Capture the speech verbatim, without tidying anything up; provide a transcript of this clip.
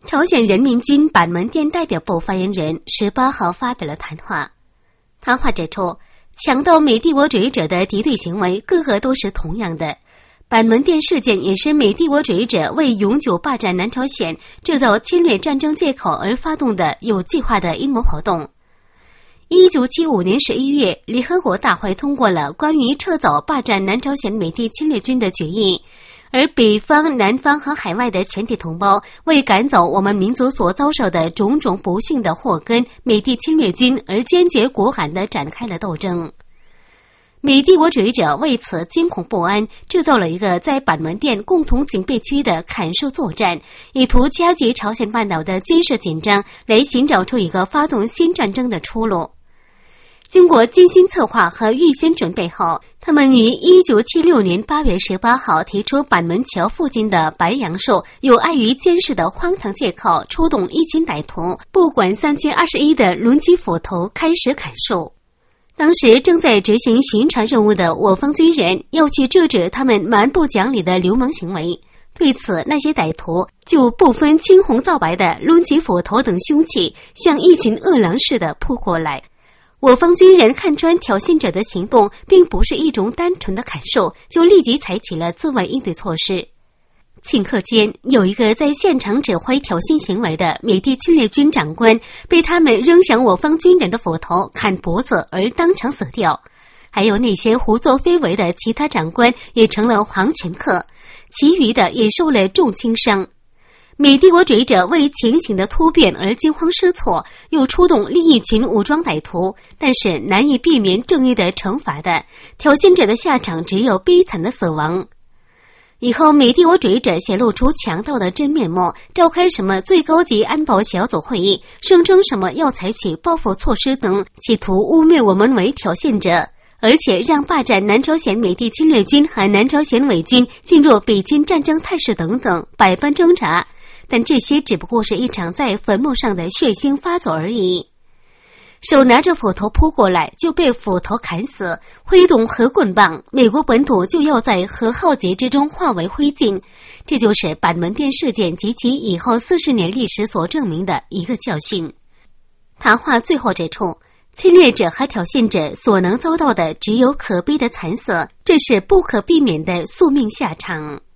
朝鲜人民军板门店代表部发言人十八号发表了谈话。谈话指出，强盗美帝国主义者的敌对行为个个都是同样的。板门店事件也是美帝国主义者为永久霸占南朝鲜、制造侵略战争借口而发动的有计划的阴谋活动。一九七五年十一月，联合国大会通过了关于撤走霸占南朝鲜美帝侵略军的决议，而北方、南方和海外的全体同胞为赶走我们民族所遭受的种种不幸的祸根美帝侵略军而坚决果敢地展开了斗争。美帝国主义者为此惊恐不安，制造了一个在板门店共同警备区的砍树作战，以图加剧朝鲜半岛的军事紧张，来寻找出一个发动新战争的出路。经过精心策划和预先准备后，他们于一九七六年八月十八号提出板门桥附近的白杨树有碍于监视的荒唐借口，出动一群歹徒，不管三七二十一的抡起斧头开始砍树。当时正在执行巡查任务的我方军人要去制止他们蛮不讲理的流氓行为，对此那些歹徒就不分青红皂白地抡起斧头等凶器，像一群饿狼似的扑过来。我方军人看穿挑衅者的行动并不是一种单纯的砍树，就立即采取了自卫应对措施。顷刻间，有一个在现场指挥挑衅行为的美帝侵略军长官被他们扔向我方军人的斧头砍脖子而当场死掉，还有那些胡作非为的其他长官也成了黄泉客，其余的也受了重轻伤。美帝国主义者为情形的突变而惊慌失措，又出动另一群武装歹徒，但是难以避免正义的惩罚的，挑衅者的下场只有悲惨的死亡。以后美帝国主义者显露出强盗的真面目，召开什么最高级安保小组会议，声称什么要采取报复措施等，企图污蔑我们为挑衅者，而且让霸占南朝鲜美帝侵略军和南朝鲜伪军进入北京战争态势等等，百般挣扎。但这些只不过是一场在坟墓上的血腥发作而已。手拿着斧头扑过来就被斧头砍死，挥动核棍棒，美国本土就要在核浩劫之中化为灰烬。这就是板门店事件及其以后四十年历史所证明的一个教训。谈话最后指出，侵略者和挑衅者所能遭到的只有可悲的惨死，这是不可避免的宿命下场。